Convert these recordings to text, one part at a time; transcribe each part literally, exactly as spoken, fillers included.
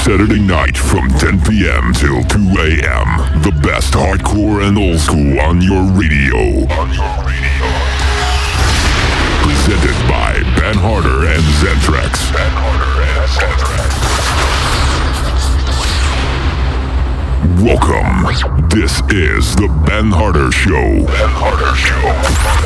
Saturday night from ten p.m. till two a.m. The best hardcore and old school on your radio. On your radio. Presented by Ben Harder and Zentrax. Ben Harder and Zentrax. Welcome. This is the Ben Harder Show. Ben Harder Show.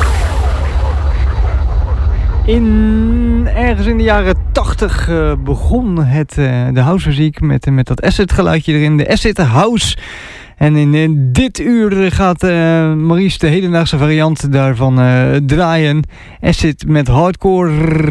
In, ergens in de jaren tachtig uh, begon het, uh, de housemuziek met, uh, met dat acid geluidje erin. De acid house. En in, in dit uur gaat uh, Maurice de hedendaagse variant daarvan uh, draaien. Acid met hardcore.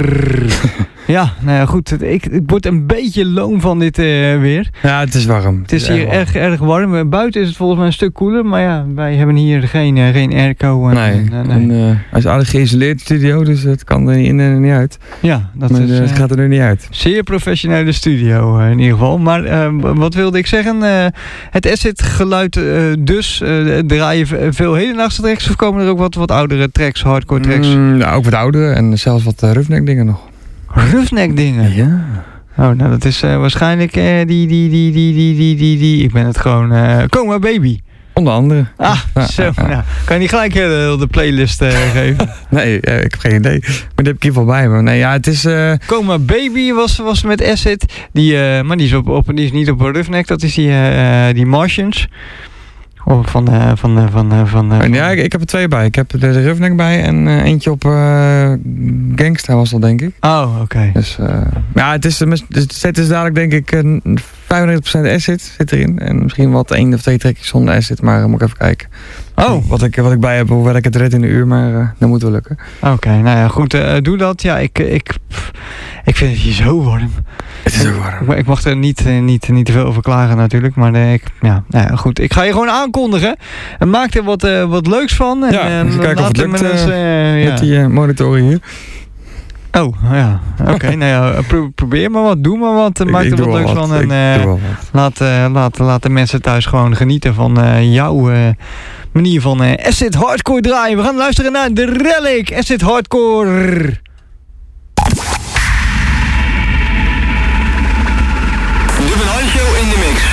Ja, nou ja, goed. Ik, ik word een beetje loom van dit uh, weer. Ja, het is warm. Het is hier erg, erg warm. Buiten is het volgens mij een stuk koeler. Maar ja, wij hebben hier geen, uh, geen airco. En, nee, uh, nee. En, uh, hij is aardig geïsoleerd studio, dus het kan er niet in en niet uit. Ja, dat maar, is, uh, het gaat er nu niet uit. Zeer professionele studio uh, in ieder geval. Maar uh, wat wilde ik zeggen? Uh, het acid geluid uh, dus. Uh, draaien veel hedendaagse tracks of komen er ook wat, wat oudere tracks, hardcore tracks? Mm, nou, ook wat oudere en zelfs wat uh, roughneck dingen nog. Roughneck dingen? Ja. Oh, nou dat is uh, waarschijnlijk uh, die, die, die, die, die, die, die, die, ik ben het gewoon, uh, Coma Baby. Onder andere. Ah, ja, zo. Ja, ja. Nou, kan je niet gelijk heel de playlist uh, geven? Nee, uh, ik heb geen idee. Maar die heb ik hier wel bij me. Nee, ja, het is... Uh... Coma Baby was, was met Acid. Die, uh, maar die is, op, op, die is niet op Roughneck, dat is die, uh, die Martians. Of van, uh, van, uh, van, uh, van, uh, ja, ik, ik heb er twee bij. Ik heb er de Roughneck bij en uh, eentje op uh, Gangsta was dat, denk ik. Oh, oké. Okay. Dus uh, ja, het is, het set is dadelijk denk ik uh, vijfennegentig procent acid zit erin. En misschien wat één of twee trekjes zonder acid, maar uh, moet ik even kijken. Oh. Wat ik, wat ik bij heb, hoewel ik het red in een uur, maar uh, dat moet wel lukken. Oké, okay, nou ja, goed, uh, doe dat. Ja, ik, ik, ik vind het hier zo warm. Het is zo warm. Ik, ik mag er niet, niet, niet te veel over klagen natuurlijk, maar uh, ik, ja, nou ja, goed. Ik ga je gewoon aankondigen. En maak er wat, uh, wat leuks van. En, ja, uh, kijken of het lukt uh, uh, ja. met die uh, monitoren hier. Oh, ja. Oké, okay, nou ja, pro probeer maar wat, doe maar wat. Maak er wat leuks wat. van. En uh, laat, uh, laat, laat de mensen thuis gewoon genieten van uh, jouw uh, manier van uh, acid hardcore draaien. We gaan luisteren naar de Relic Acid Hardcore. In de mix.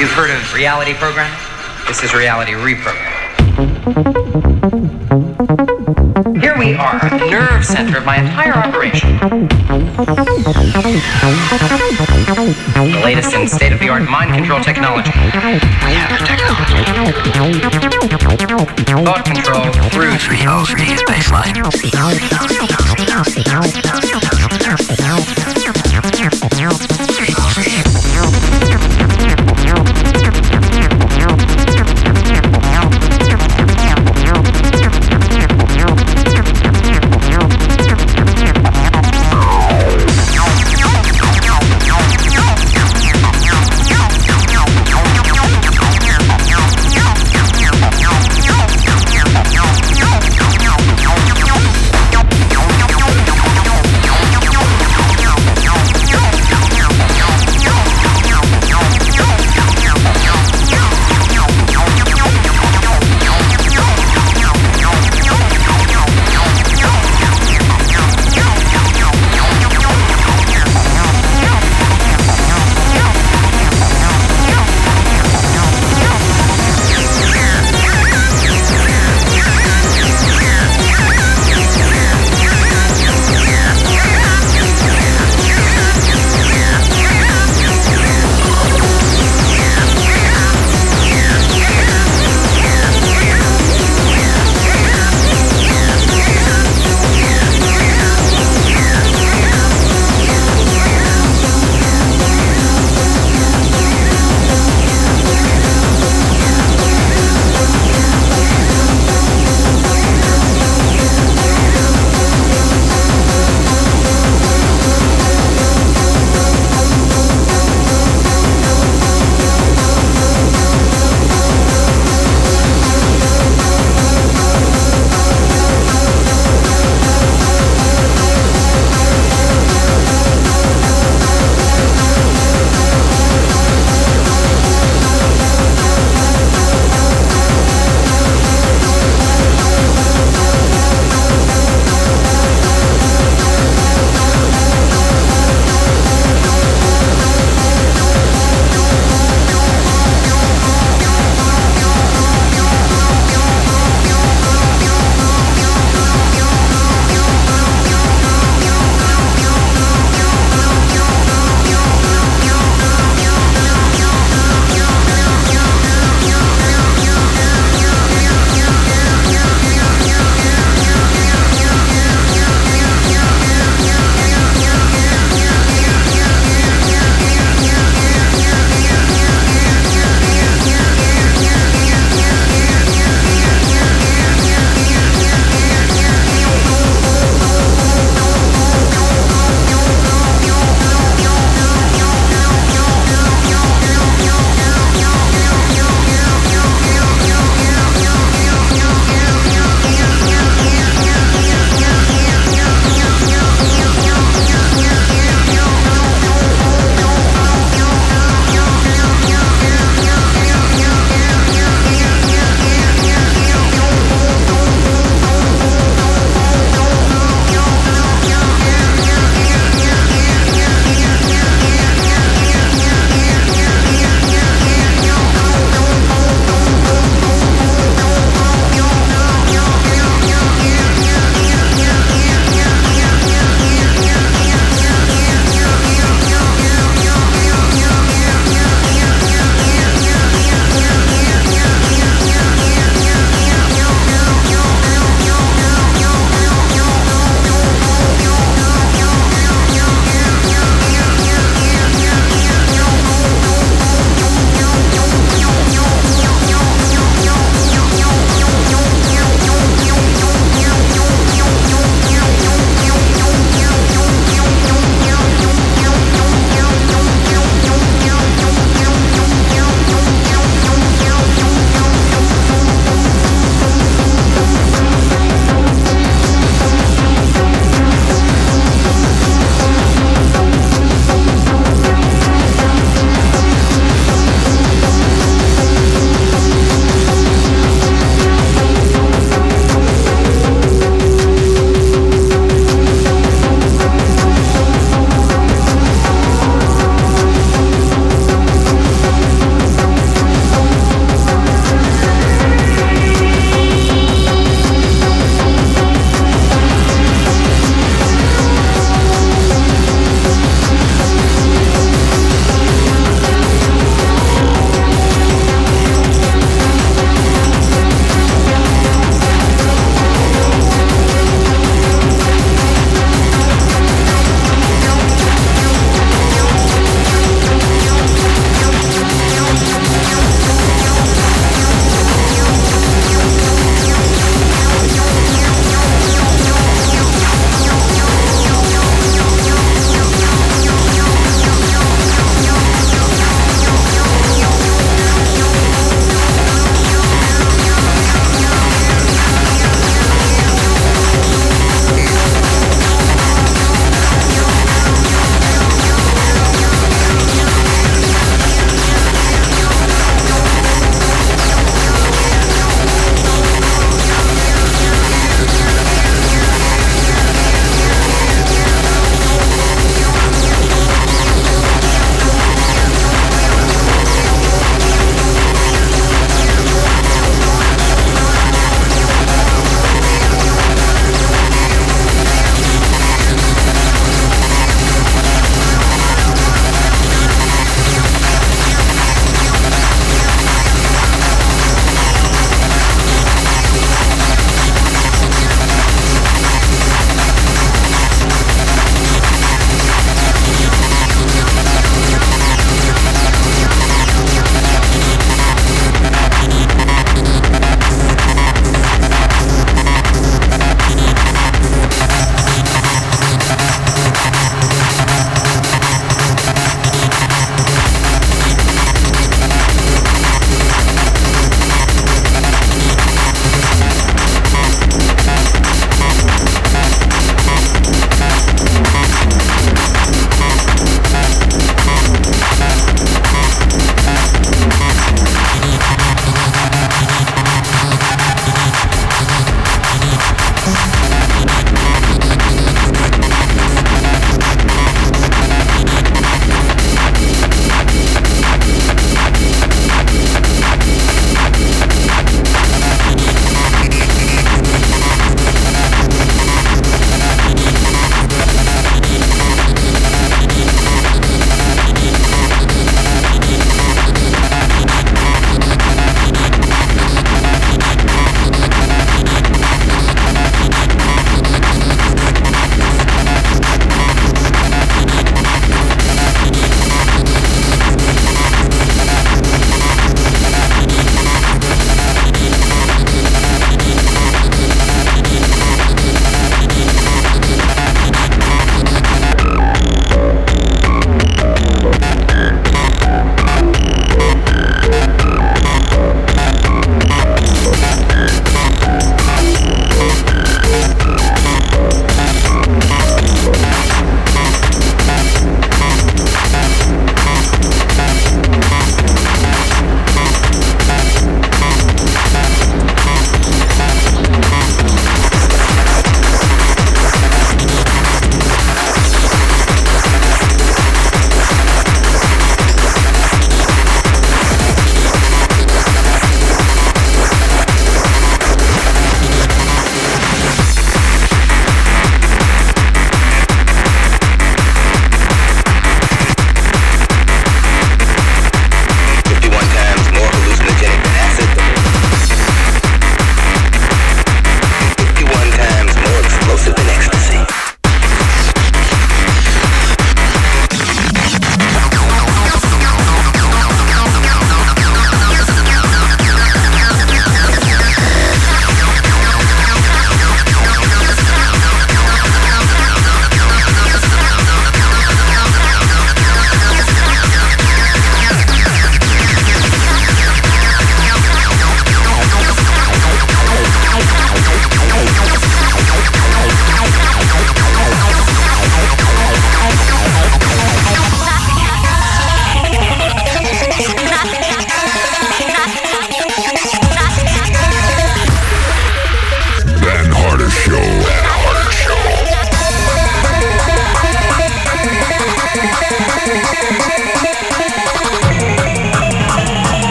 You've heard of reality programming? This is reality reprogramming. Here we are, at the nerve center of my entire operation. The latest in state-of-the-art mind control technology. We have the technology. Thought control through three oh three baseline.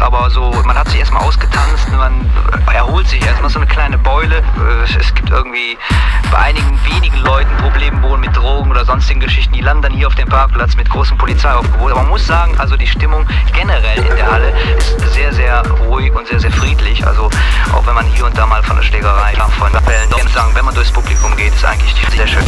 aber so, man hat sich erstmal ausgetanzt, man erholt sich erstmal, so eine kleine Beule. Es gibt irgendwie bei einigen wenigen Leuten Probleme wohl mit Drogen oder sonstigen Geschichten, die landen dann hier auf dem Parkplatz mit großem Polizeiaufgebot. Aber man muss sagen, also die Stimmung generell in der Halle ist sehr, sehr ruhig und sehr, sehr friedlich. Also auch wenn man hier und da mal von der Schlägerei, von Fällen, ich muss sagen, wenn man durchs Publikum geht, ist eigentlich sehr schön.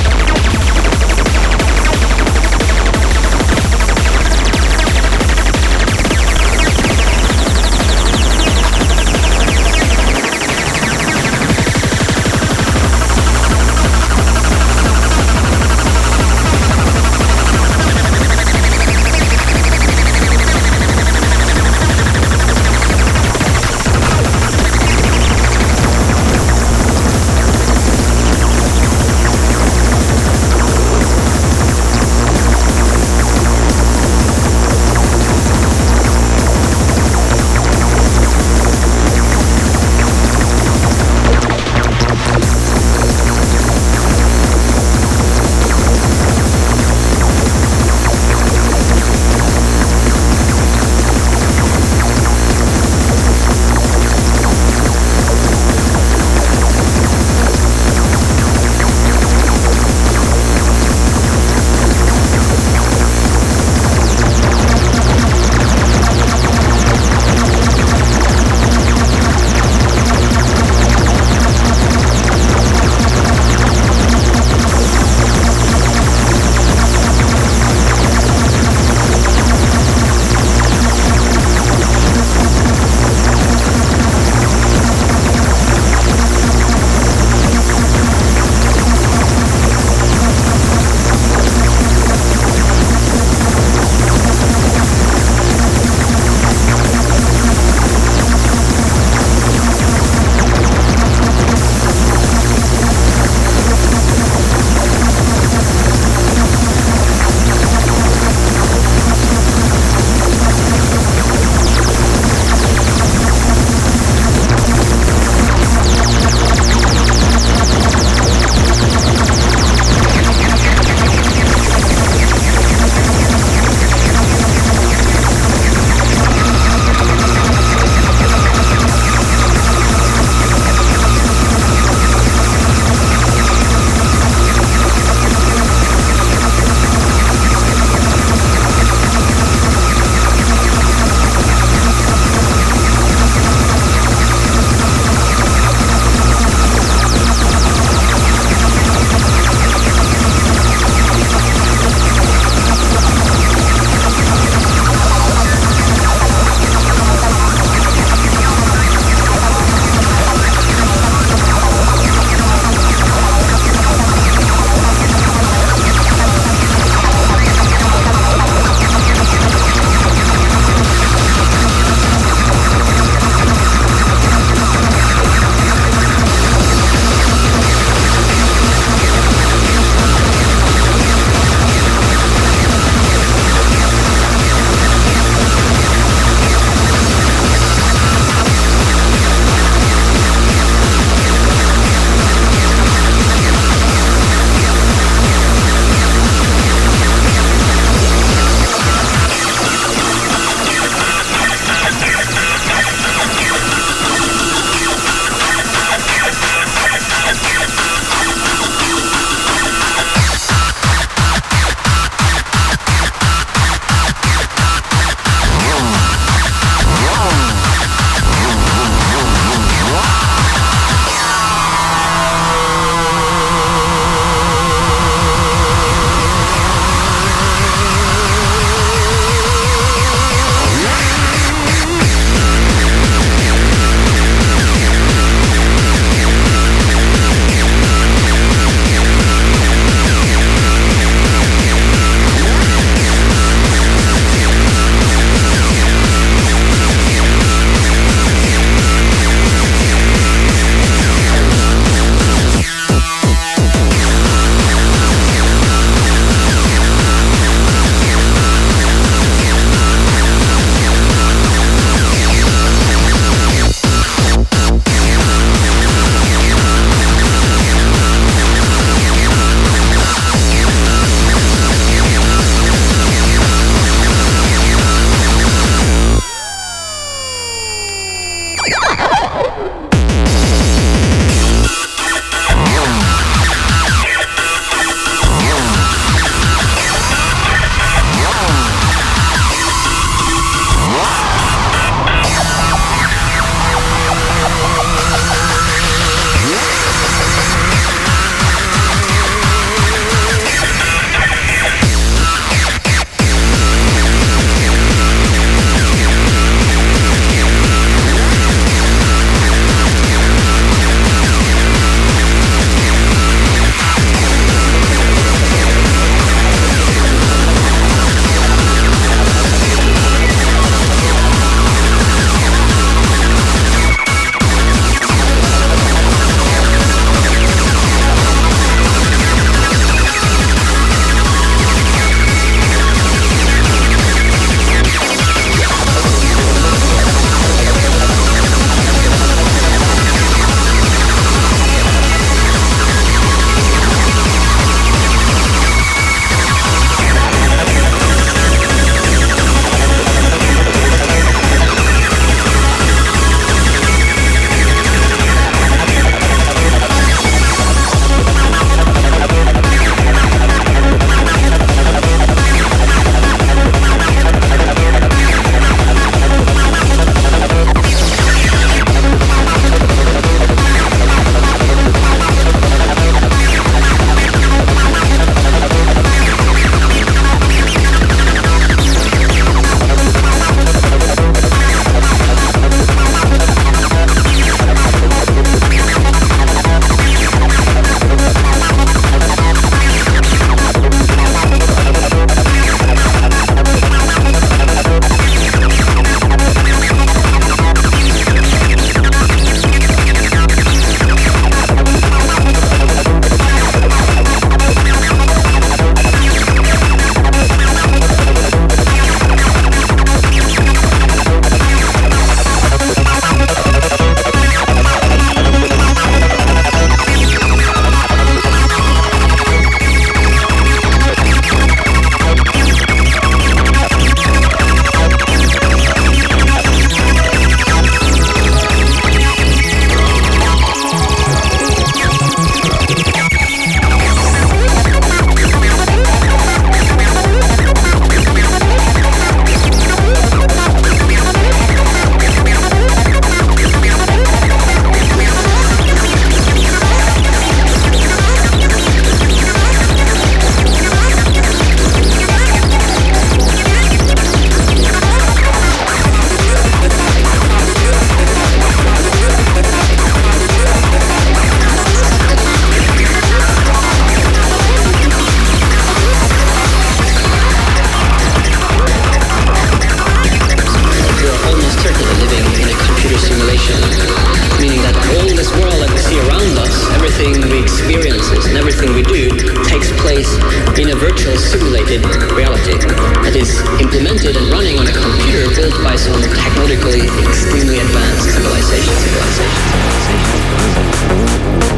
experiences and everything we do takes place in a virtual simulated reality that is implemented and running on a computer built by some technologically extremely advanced civilization. civilization, civilization.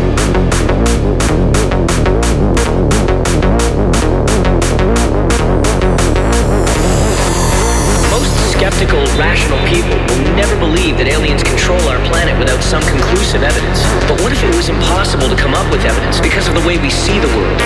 Skeptical, rational people will never believe that aliens control our planet without some conclusive evidence. But what if it was impossible to come up with evidence because of the way we see the world?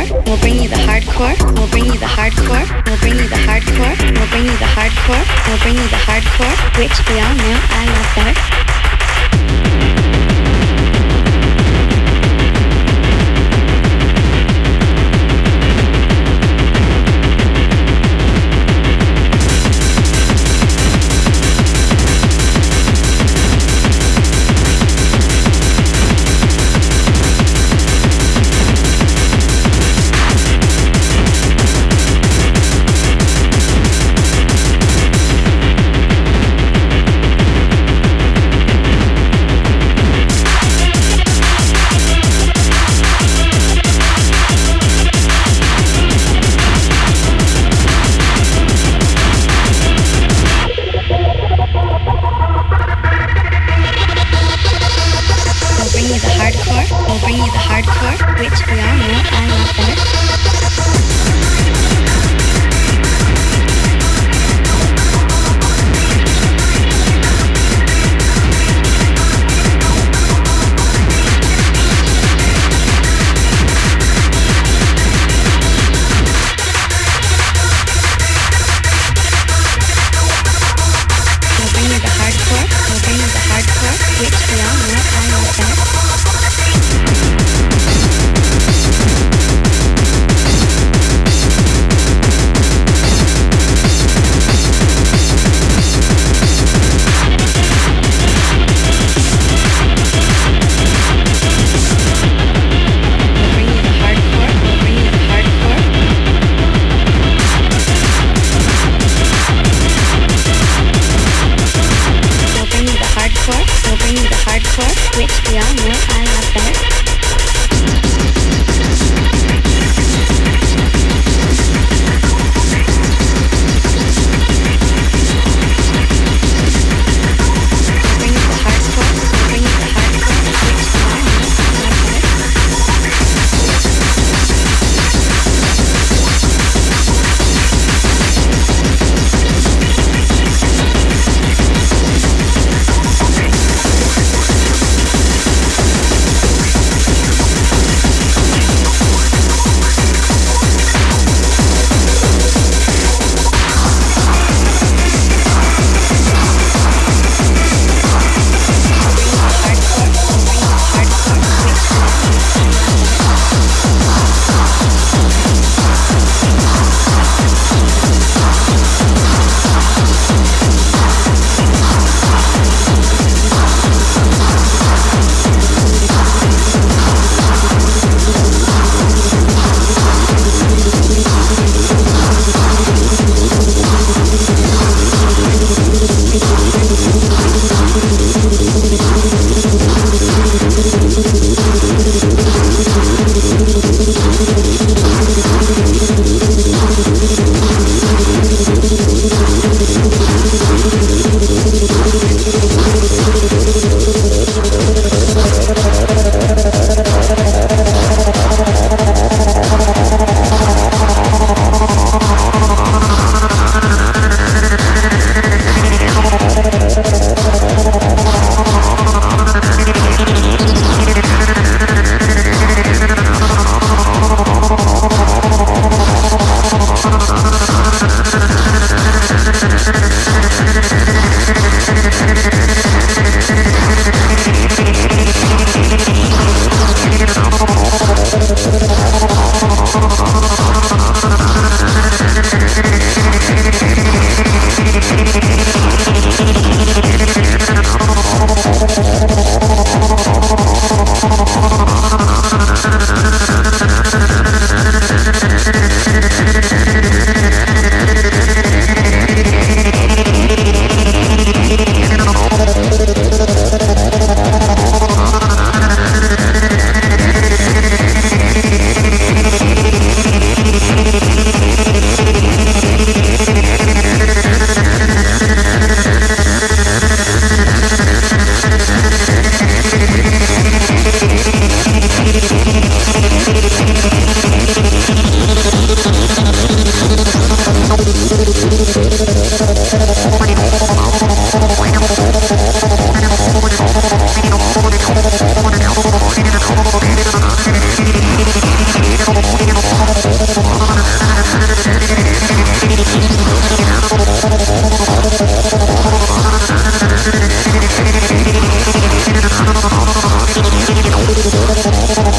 hardcore. We'll bring you the hardcore. We'll bring you the hardcore. We'll bring you the hardcore. We'll bring you the hardcore. We'll bring you the hardcore, which we all know I love better.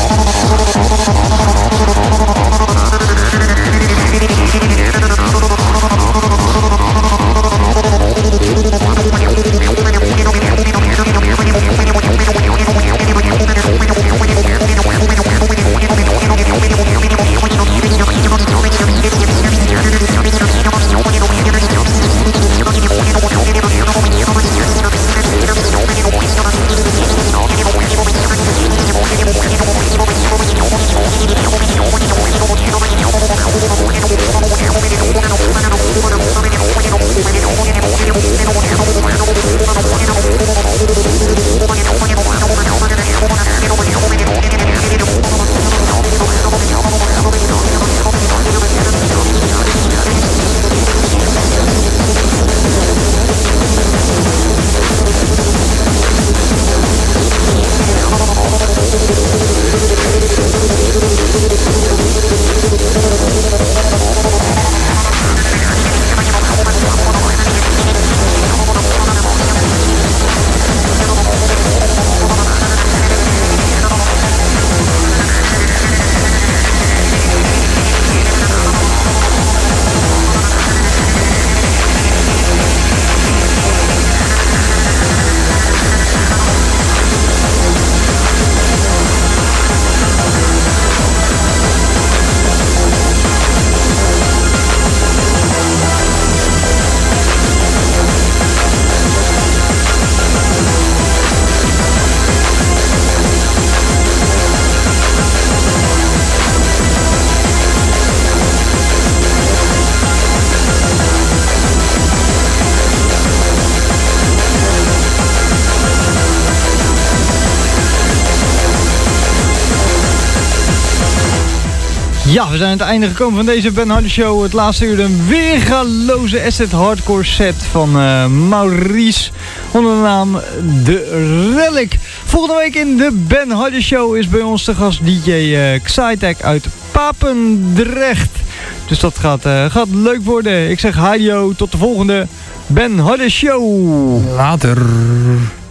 Ja, we zijn aan het einde gekomen van deze Ben Hardy Show. Het laatste uur een weergaloze acid hardcore set van uh, Maurice onder de naam The Relic. Volgende week in de Ben Hardy Show is bij ons de gast D J uh, Xytek uit Papendrecht. Dus dat gaat, uh, gaat leuk worden. Ik zeg hadio, tot de volgende Ben Hardy Show. Later.